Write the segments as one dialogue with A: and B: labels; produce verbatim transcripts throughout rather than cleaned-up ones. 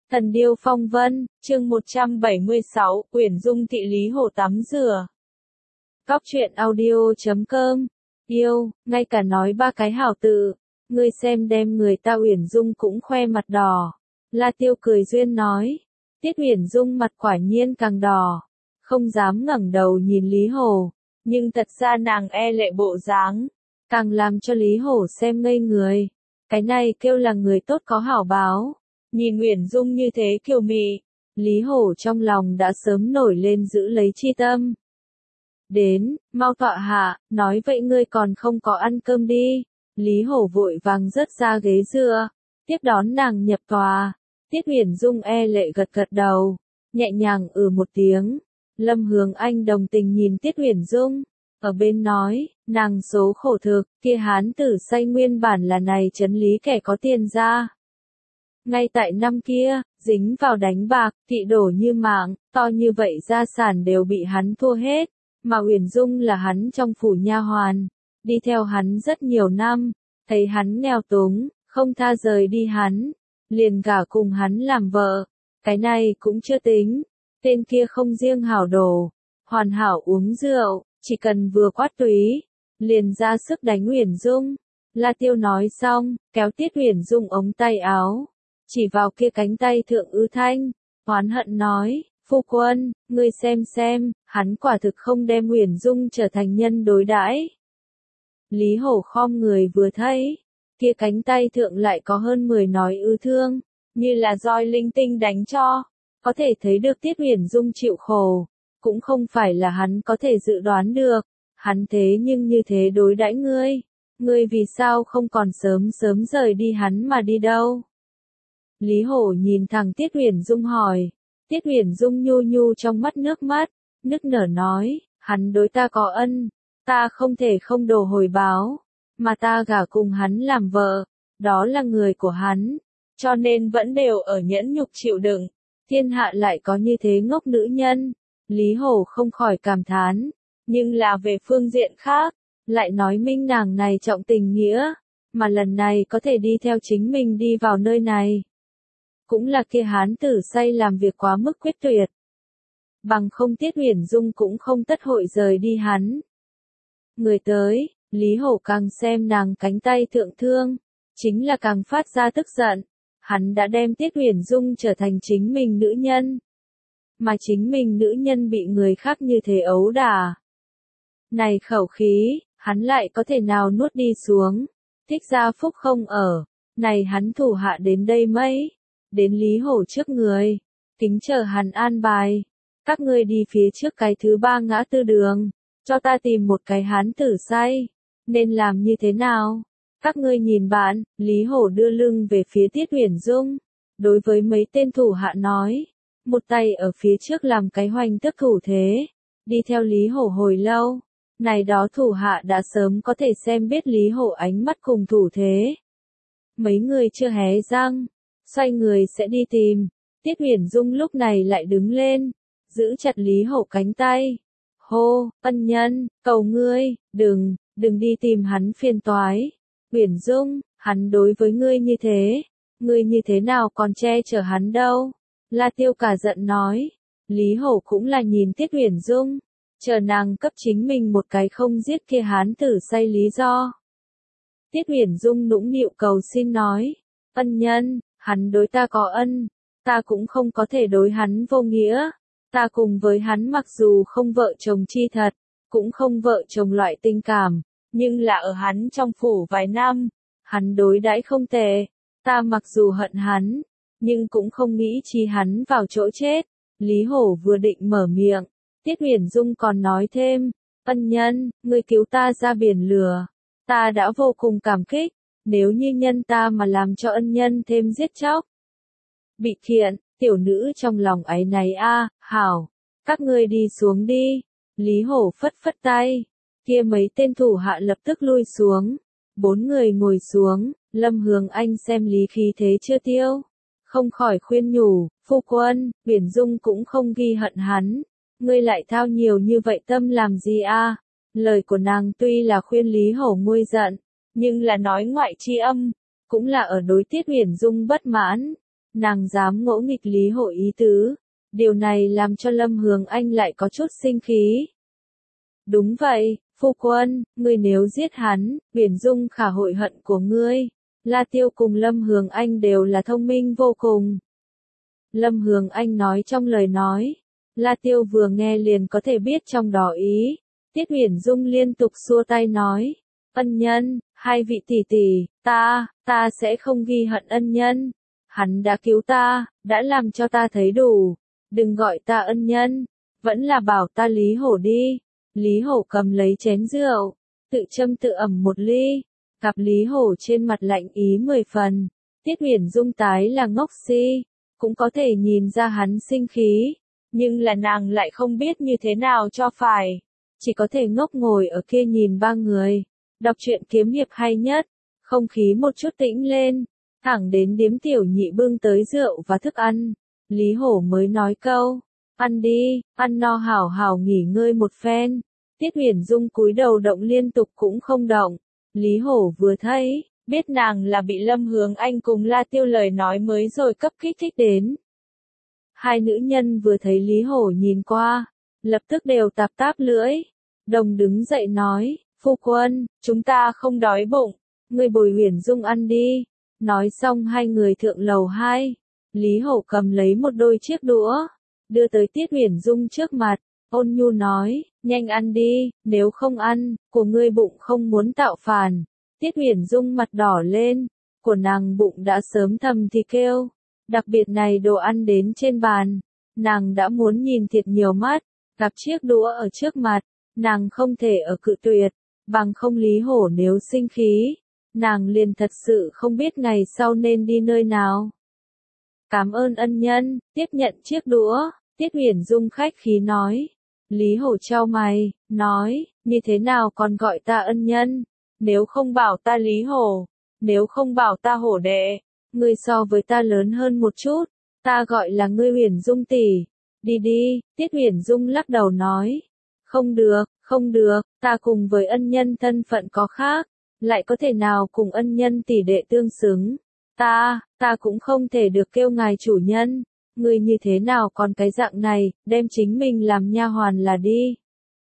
A: Thần điêu phong vân, chương một trăm bảy mươi sáu, Uyển Dung thị Lý Hổ tắm rửa. Cóc truyện audio chấm com. Yêu, ngay cả nói ba cái hảo tự, ngươi xem đem người ta Uyển Dung cũng khoe mặt đỏ. La Tiêu cười duyên nói. Tiết Uyển Dung mặt quả nhiên càng đỏ, không dám ngẩng đầu nhìn Lý Hổ, nhưng thật ra nàng e lệ bộ dáng, càng làm cho Lý Hổ xem ngây người. Cái này kêu là người tốt có hảo báo. Nhìn Uyển Dung như thế kiều mị, Lý Hổ trong lòng đã sớm nổi lên giữ lấy chi tâm. Đến, mau tọa hạ, nói vậy ngươi còn không có ăn cơm đi. Lý Hổ vội vàng rớt ra ghế dựa, tiếp đón nàng nhập tòa. Tiết Uyển Dung e lệ gật gật đầu, nhẹ nhàng ừ một tiếng. Lâm Hướng Anh đồng tình nhìn Tiết Uyển Dung, ở bên nói, nàng số khổ thực, kia hán tử say nguyên bản là này trấn lý kẻ có tiền ra. Ngay tại năm kia, dính vào đánh bạc, thị đổ như mạng, to như vậy gia sản đều bị hắn thua hết, mà Uyển Dung là hắn trong phủ nha hoàn, đi theo hắn rất nhiều năm, thấy hắn nghèo túng, không tha rời đi hắn, liền gả cùng hắn làm vợ. Cái này cũng chưa tính, tên kia không riêng hảo đồ, hoàn hảo uống rượu, chỉ cần vừa quát túy, liền ra sức đánh Uyển Dung. La Tiêu nói xong, kéo Tiết Uyển Dung ống tay áo, chỉ vào kia cánh tay thượng ư thanh, oán hận nói, phu quân, ngươi xem xem, hắn quả thực không đem Uyển Dung trở thành nhân đối đãi. Lý Hổ khom người vừa thấy, kia cánh tay thượng lại có hơn mười nói ư thương, như là roi linh tinh đánh cho, có thể thấy được Tiết Uyển Dung chịu khổ, cũng không phải là hắn có thể dự đoán được, hắn thế nhưng như thế đối đãi ngươi, ngươi vì sao không còn sớm sớm rời đi hắn mà đi đâu? Lý Hổ nhìn thẳng Tiết Uyển Dung hỏi. Tiết Uyển Dung nhu nhu trong mắt nước mắt, nức nở nói, hắn đối ta có ân, ta không thể không đồ hồi báo, mà ta gả cùng hắn làm vợ, đó là người của hắn, cho nên vẫn đều ở nhẫn nhục chịu đựng, thiên hạ lại có như thế ngốc nữ nhân. Lý Hổ không khỏi cảm thán, nhưng là về phương diện khác, lại nói minh nàng này trọng tình nghĩa, mà lần này có thể đi theo chính mình đi vào nơi này. Cũng là kia hán tử say làm việc quá mức quyết tuyệt. Bằng không Tiết Uyển Dung cũng không tất hội rời đi hắn. Người tới, Lý Hổ càng xem nàng cánh tay thượng thương, chính là càng phát ra tức giận. Hắn đã đem Tiết Uyển Dung trở thành chính mình nữ nhân. Mà chính mình nữ nhân bị người khác như thế ấu đả. Này khẩu khí, hắn lại có thể nào nuốt đi xuống. Thích gia phúc không ở, này hắn thủ hạ đến đây mấy. Đến Lý Hổ trước người, kính chờ hắn an bài. Các ngươi đi phía trước cái thứ ba ngã tư đường, cho ta tìm một cái hán tử say. Nên làm như thế nào? Các ngươi nhìn bạn, Lý Hổ đưa lưng về phía Tiết Uyển Dung. Đối với mấy tên thủ hạ nói, một tay ở phía trước làm cái hoành tức thủ thế. Đi theo Lý Hổ hồi lâu, này đó thủ hạ đã sớm có thể xem biết Lý Hổ ánh mắt cùng thủ thế. Mấy người chưa hé răng, xoay người sẽ đi tìm. Tiết Uyển Dung lúc này lại đứng lên, giữ chặt Lý Hổ cánh tay. Hô, ân nhân, cầu ngươi, đừng, đừng đi tìm hắn phiền toái. Uyển Dung, hắn đối với ngươi như thế, ngươi như thế nào còn che chở hắn đâu? La Tiêu cả giận nói. Lý Hổ cũng là nhìn Tiết Uyển Dung, chờ nàng cấp chính mình một cái không giết kia hán tử say lý do. Tiết Uyển Dung nũng nịu cầu xin nói, ân nhân, hắn đối ta có ân, ta cũng không có thể đối hắn vô nghĩa, ta cùng với hắn mặc dù không vợ chồng chi thật, cũng không vợ chồng loại tình cảm, nhưng là ở hắn trong phủ vài năm, hắn đối đãi không tệ, ta mặc dù hận hắn, nhưng cũng không nghĩ chi hắn vào chỗ chết. Lý Hổ vừa định mở miệng, Tiết Uyển Dung còn nói thêm, ân nhân, ngươi cứu ta ra biển lửa, ta đã vô cùng cảm kích. Nếu như nhân ta mà làm cho ân nhân thêm giết chóc. Bị thiện, tiểu nữ trong lòng áy náy a, hảo, các ngươi đi xuống đi. Lý Hổ phất phất tay, kia mấy tên thủ hạ lập tức lui xuống. Bốn người ngồi xuống, Lâm Hướng Anh xem Lý khí thế chưa tiêu, không khỏi khuyên nhủ, phu quân, Uyển Dung cũng không ghi hận hắn, ngươi lại thao nhiều như vậy tâm làm gì a? Lời của nàng tuy là khuyên Lý Hổ nguôi giận, nhưng là nói ngoại chi âm, cũng là ở đối Tiết Uyển Dung bất mãn. nàng dám ngỗ nghịch Lý Hổ ý tứ. Điều này làm cho Lâm Hướng Anh lại có chút sinh khí. Đúng vậy, phu quân, ngươi nếu giết hắn, Uyển Dung khả hội hận của ngươi. La Tiêu cùng Lâm Hướng Anh đều là thông minh vô cùng. Lâm Hướng Anh nói trong lời nói, La Tiêu vừa nghe liền có thể biết trong đó ý. Tiết Uyển Dung liên tục xua tay nói, ân nhân, hai vị tỷ tỷ, ta, ta sẽ không ghi hận ân nhân. Hắn đã cứu ta, đã làm cho ta thấy đủ. Đừng gọi ta ân nhân, vẫn là bảo ta Lý Hổ đi. Lý Hổ cầm lấy chén rượu, tự châm tự ẩm một ly. Gặp Lý Hổ trên mặt lạnh ý mười phần. Tiết Uyển Dung tái là ngốc si, cũng có thể nhìn ra hắn sinh khí. Nhưng là nàng lại không biết như thế nào cho phải. Chỉ có thể ngốc ngồi ở kia nhìn ba người. Đọc truyện kiếm hiệp hay nhất. Không khí một chút tĩnh lên. Thẳng đến điếm tiểu nhị bưng tới rượu và thức ăn. Lý Hổ mới nói câu, ăn đi, ăn no hảo hảo nghỉ ngơi một phen. Tiết Uyển Dung cúi đầu động liên tục cũng không động. Lý Hổ vừa thấy, biết nàng là bị Lâm Hướng Anh cùng La Tiêu lời nói mới rồi cấp kích thích đến. Hai nữ nhân vừa thấy Lý Hổ nhìn qua, lập tức đều tạp táp lưỡi. Đồng đứng dậy nói, phu quân, chúng ta không đói bụng, ngươi bồi Uyển Dung ăn đi. Nói xong hai người thượng lầu hai. Lý Hổ cầm lấy một đôi chiếc đũa, đưa tới Tiết Uyển Dung trước mặt, ôn nhu nói, nhanh ăn đi, nếu không ăn, của ngươi bụng không muốn tạo phản. Tiết Uyển Dung mặt đỏ lên, của nàng bụng đã sớm thầm thì kêu, đặc biệt này đồ ăn đến trên bàn, nàng đã muốn nhìn thiệt nhiều mắt, gặp chiếc đũa ở trước mặt, nàng không thể ở cự tuyệt, bằng không Lý Hổ nếu sinh khí, nàng liền thật sự không biết ngày sau nên đi nơi nào. Cảm ơn ân nhân, tiếp nhận chiếc đũa, Tiết Uyển Dung khách khí nói. Lý Hổ chau mày, nói, như thế nào còn gọi ta ân nhân, nếu không bảo ta Lý Hổ, nếu không bảo ta Hổ đệ, ngươi so với ta lớn hơn một chút, ta gọi là ngươi Uyển Dung tỷ. Đi đi, Tiết Uyển Dung lắc đầu nói, không được, không được, ta cùng với ân nhân thân phận có khác, lại có thể nào cùng ân nhân tỷ đệ tương xứng. Ta, ta cũng không thể được kêu ngài chủ nhân, ngươi như thế nào còn cái dạng này, đem chính mình làm nha hoàn là đi.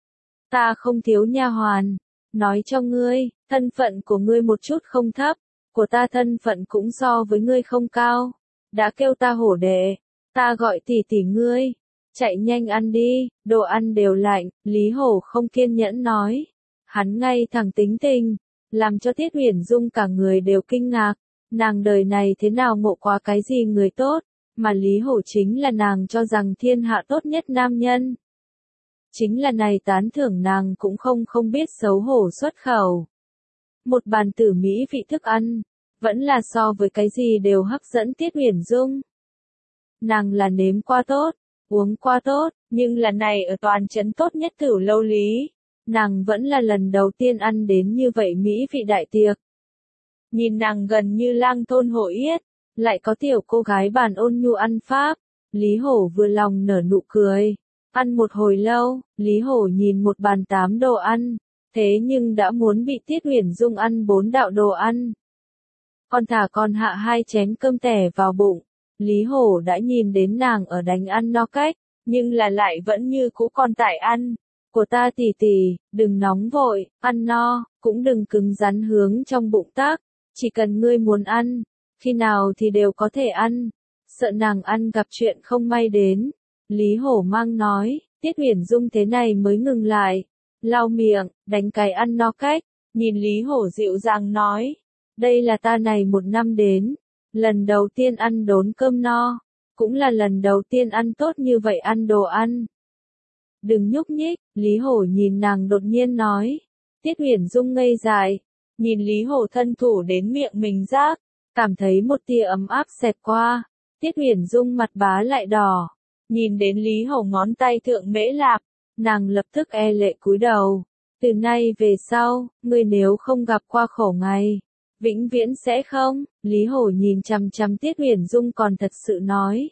A: Ta không thiếu nha hoàn, nói cho ngươi, thân phận của ngươi một chút không thấp, của ta thân phận cũng so với ngươi không cao, đã kêu ta Hổ đệ, ta gọi tỷ tỷ ngươi, chạy nhanh ăn đi, đồ ăn đều lạnh, Lý Hổ không kiên nhẫn nói, hắn ngay thẳng tính tình, làm cho Tiết Uyển Dung cả người đều kinh ngạc. Nàng đời này thế nào ngộ quá cái gì người tốt, mà Lý Hổ chính là nàng cho rằng thiên hạ tốt nhất nam nhân. Chính là này tán thưởng nàng cũng không không biết xấu hổ xuất khẩu. Một bàn tử mỹ vị thức ăn, vẫn là so với cái gì đều hấp dẫn Tiết Uyển Dung. Nàng là nếm qua tốt, uống qua tốt, nhưng lần này ở toàn trấn tốt nhất Thửu Lâu Lý, nàng vẫn là lần đầu tiên ăn đến như vậy mỹ vị đại tiệc. Nhìn nàng gần như lang thôn hổ yết, lại có tiểu cô gái bàn ôn nhu ăn pháp, Lý Hổ vừa lòng nở nụ cười. Ăn một hồi lâu, Lý Hổ nhìn một bàn tám đồ ăn, thế nhưng đã muốn bị Tiết Uyển Dung ăn bốn đạo đồ ăn. Còn thả còn hạ hai chén cơm tẻ vào bụng, Lý Hổ đã nhìn đến nàng ở đánh ăn no cách, nhưng là lại vẫn như cũ còn tại ăn. Của ta tỷ tỷ, đừng nóng vội, ăn no, cũng đừng cứng rắn hướng trong bụng tác. Chỉ cần ngươi muốn ăn, khi nào thì đều có thể ăn. Sợ nàng ăn gặp chuyện không may đến. Lý Hổ mang nói, Tiết Uyển Dung thế này mới ngừng lại. Lau miệng, đánh cái ăn no cách. Nhìn Lý Hổ dịu dàng nói. Đây là ta này một năm đến. Lần đầu tiên ăn đốn cơm no. Cũng là lần đầu tiên ăn tốt như vậy ăn đồ ăn. Đừng nhúc nhích, Lý Hổ nhìn nàng đột nhiên nói. Tiết Uyển Dung ngây dại. Nhìn Lý Hổ thân thủ đến miệng mình rác, cảm thấy một tia ấm áp xẹt qua, Tiết Uyển Dung mặt bá lại đỏ, nhìn đến Lý Hổ ngón tay thượng mễ lạp, nàng lập tức e lệ cúi đầu, từ nay về sau, ngươi nếu không gặp qua khổ ngày, vĩnh viễn sẽ không, Lý Hổ nhìn chằm chằm Tiết Uyển Dung còn thật sự nói.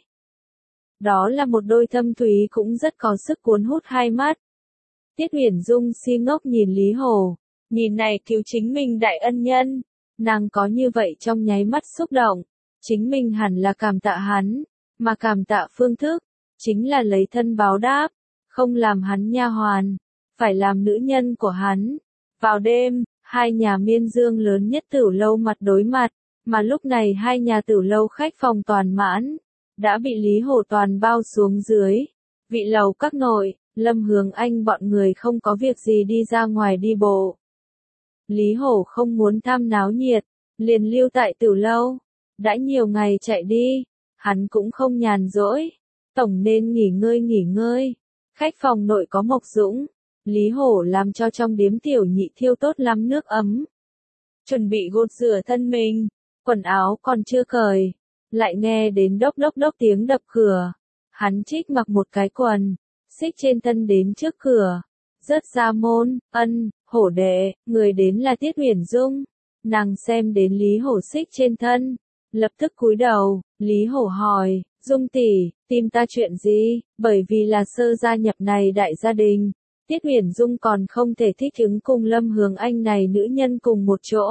A: Đó là một đôi thâm thúy cũng rất có sức cuốn hút hai mắt. Tiết Uyển Dung si ngốc nhìn Lý Hổ. Nhìn này cứu chính mình đại ân nhân, nàng có như vậy trong nháy mắt xúc động, chính mình hẳn là cảm tạ hắn, mà cảm tạ phương thức, chính là lấy thân báo đáp, không làm hắn nha hoàn, phải làm nữ nhân của hắn. Vào đêm, hai nhà miên dương lớn nhất tửu lâu mặt đối mặt, mà lúc này hai nhà tửu lâu khách phòng toàn mãn, đã bị Lý Hổ toàn bao xuống dưới. Vị lầu các nội, Lâm Hướng Anh bọn người không có việc gì đi ra ngoài đi bộ. Lý Hổ không muốn tham náo nhiệt, liền lưu tại tửu lâu. Đã nhiều ngày chạy đi, hắn cũng không nhàn rỗi, tổng nên nghỉ ngơi nghỉ ngơi. Khách phòng nội có Mộc Dũng, Lý Hổ làm cho trong điếm tiểu nhị thiêu tốt lắm nước ấm. Chuẩn bị gột rửa thân mình, quần áo còn chưa cởi, lại nghe đến đốc đốc đốc tiếng đập cửa. Hắn trích mặc một cái quần, xích trên thân đến trước cửa, rớt ra môn, ân, Hổ đệ, người đến là Tiết Uyển Dung. Nàng xem đến Lý Hổ xích trên thân, lập tức cúi đầu. Lý Hổ hỏi, Dung tỷ, tìm ta chuyện gì? Bởi vì là sơ gia nhập này đại gia đình, Tiết Uyển Dung còn không thể thích ứng cùng Lâm Hướng Anh này nữ nhân cùng một chỗ.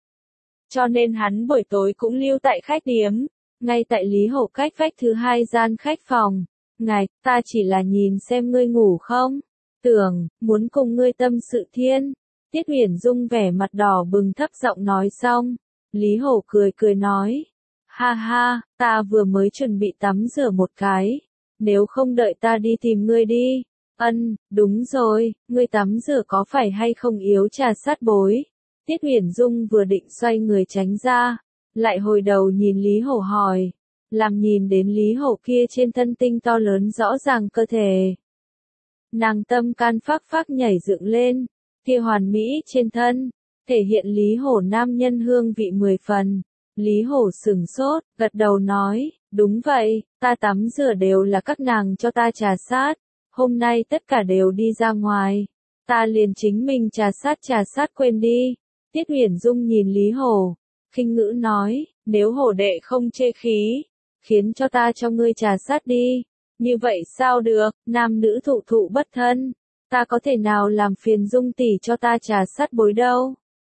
A: Cho nên hắn buổi tối cũng lưu tại khách điếm, ngay tại Lý Hổ cách vách thứ hai gian khách phòng. Ngài, ta chỉ là nhìn xem ngươi ngủ không? Tưởng, muốn cùng ngươi tâm sự thiên. Tiết Uyển Dung vẻ mặt đỏ bừng thấp giọng nói xong. Lý Hổ cười cười nói. Ha ha, ta vừa mới chuẩn bị tắm rửa một cái. Nếu không đợi ta đi tìm ngươi đi. Ân, đúng rồi, ngươi tắm rửa có phải hay không yếu trà sát bối? Tiết Uyển Dung vừa định xoay người tránh ra, lại hồi đầu nhìn Lý Hổ hỏi. Làm nhìn đến Lý Hổ kia trên thân tinh to lớn rõ ràng cơ thể. Nàng tâm can phác phác nhảy dựng lên, kia hoàn mỹ trên thân, thể hiện Lý Hổ nam nhân hương vị mười phần. Lý Hổ sửng sốt, gật đầu nói, đúng vậy, ta tắm rửa đều là các nàng cho ta trà sát, hôm nay tất cả đều đi ra ngoài, ta liền chính mình trà sát trà sát quên đi. Tiết Uyển Dung nhìn Lý Hổ, khinh ngữ nói, nếu Hổ đệ không chê khí, khiến cho ta cho ngươi trà sát đi. Như vậy sao được, nam nữ thụ thụ bất thân, ta có thể nào làm phiền Dung tỷ cho ta trà sát bối đâu.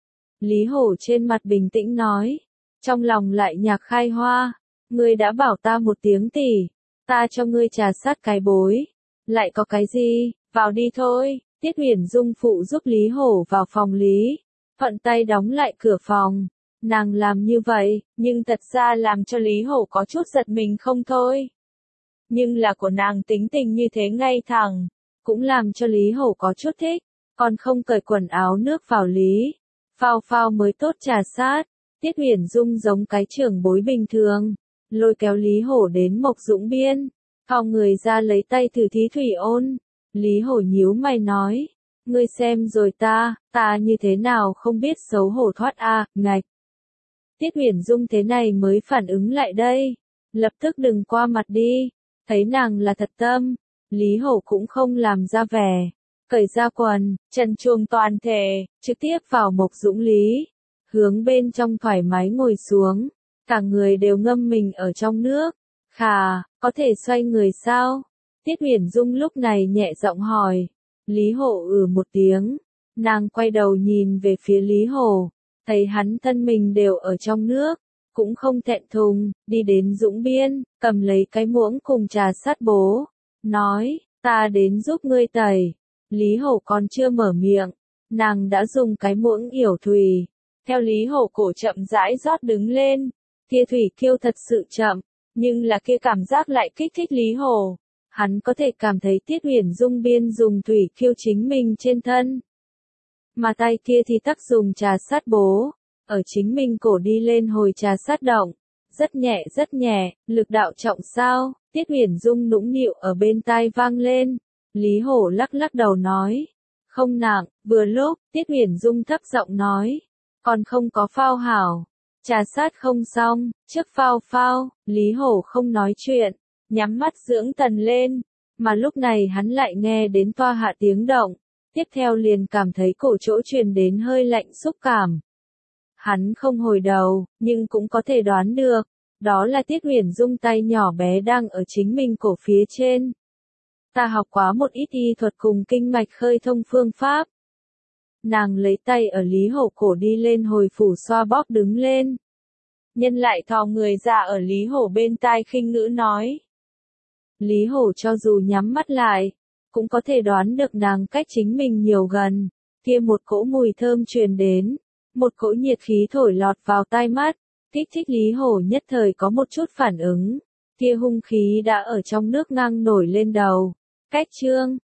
A: Lý Hổ trên mặt bình tĩnh nói, trong lòng lại nhạc khai hoa, ngươi đã bảo ta một tiếng tỷ, ta cho ngươi trà sát cái bối, lại có cái gì, vào đi thôi. Tiết Uyển Dung phụ giúp Lý Hổ vào phòng Lý, thuận tay đóng lại cửa phòng. Nàng làm như vậy, nhưng thật ra làm cho Lý Hổ có chút giật mình không thôi. Nhưng là của nàng tính tình như thế ngay thẳng, cũng làm cho Lý Hổ có chút thích, còn không cởi quần áo nước vào Lý. Phao phao mới tốt trà sát, Tiết Uyển Dung giống cái trưởng bối bình thường, lôi kéo Lý Hổ đến Mộc Dũng biên, phao người ra lấy tay thử thí thủy ôn. Lý Hổ nhíu mày nói, ngươi xem rồi ta, ta như thế nào không biết xấu hổ thoát a, à, ngạch. Tiết Uyển Dung thế này mới phản ứng lại đây, lập tức đừng qua mặt đi, thấy nàng là thật tâm, Lý Hổ cũng không làm ra vẻ, cởi ra quần, trần truồng toàn thể, trực tiếp vào Mộc Dũng Lý, hướng bên trong thoải mái ngồi xuống, cả người đều ngâm mình ở trong nước. Khà, có thể xoay người sao? Tiết Uyển Dung lúc này nhẹ giọng hỏi. Lý Hổ ừ một tiếng, nàng quay đầu nhìn về phía Lý Hổ, thấy hắn thân mình đều ở trong nước, cũng không thẹn thùng, đi đến Dũng biên, cầm lấy cái muỗng cùng trà sát bố, nói, ta đến giúp ngươi tẩy. Lý Hổ còn chưa mở miệng, nàng đã dùng cái muỗng yểu thủy, theo Lý Hổ cổ chậm rãi rót đứng lên, kia thủy kiêu thật sự chậm, nhưng là kia cảm giác lại kích thích Lý Hổ. Hắn có thể cảm thấy Tiết Uyển Dung biên dùng thủy kiêu chính mình trên thân, mà tay kia thì tắc dùng trà sát bố, ở chính mình cổ đi lên hồi trà sát động, rất nhẹ rất nhẹ, lực đạo trọng sao? Tiết Uyển Dung nũng nịu ở bên tai vang lên. Lý Hổ lắc lắc đầu nói, không nặng. Vừa lúc Tiết Uyển Dung thấp giọng nói, còn không có phao hảo, trà sát không xong, trước phao phao. Lý Hổ không nói chuyện, nhắm mắt dưỡng thần lên, mà lúc này hắn lại nghe đến toa hạ tiếng động, tiếp theo liền cảm thấy cổ chỗ truyền đến hơi lạnh xúc cảm. Hắn không hồi đầu, nhưng cũng có thể đoán được, đó là Tiết Uyển Dung tay nhỏ bé đang ở chính mình cổ phía trên. Ta học quá một ít y thuật cùng kinh mạch khơi thông phương pháp. Nàng lấy tay ở Lý Hổ cổ đi lên hồi phủ xoa bóp đứng lên. Nhân lại thò người ra ở Lý Hổ bên tai khinh ngữ nói. Lý Hổ cho dù nhắm mắt lại, cũng có thể đoán được nàng cách chính mình nhiều gần, kia một cỗ mùi thơm truyền đến, một cỗ nhiệt khí thổi lọt vào tai mắt, kích thích Lý Hổ nhất thời có một chút phản ứng, kia hung khí đã ở trong nước ngang nổi lên đầu. Cách chương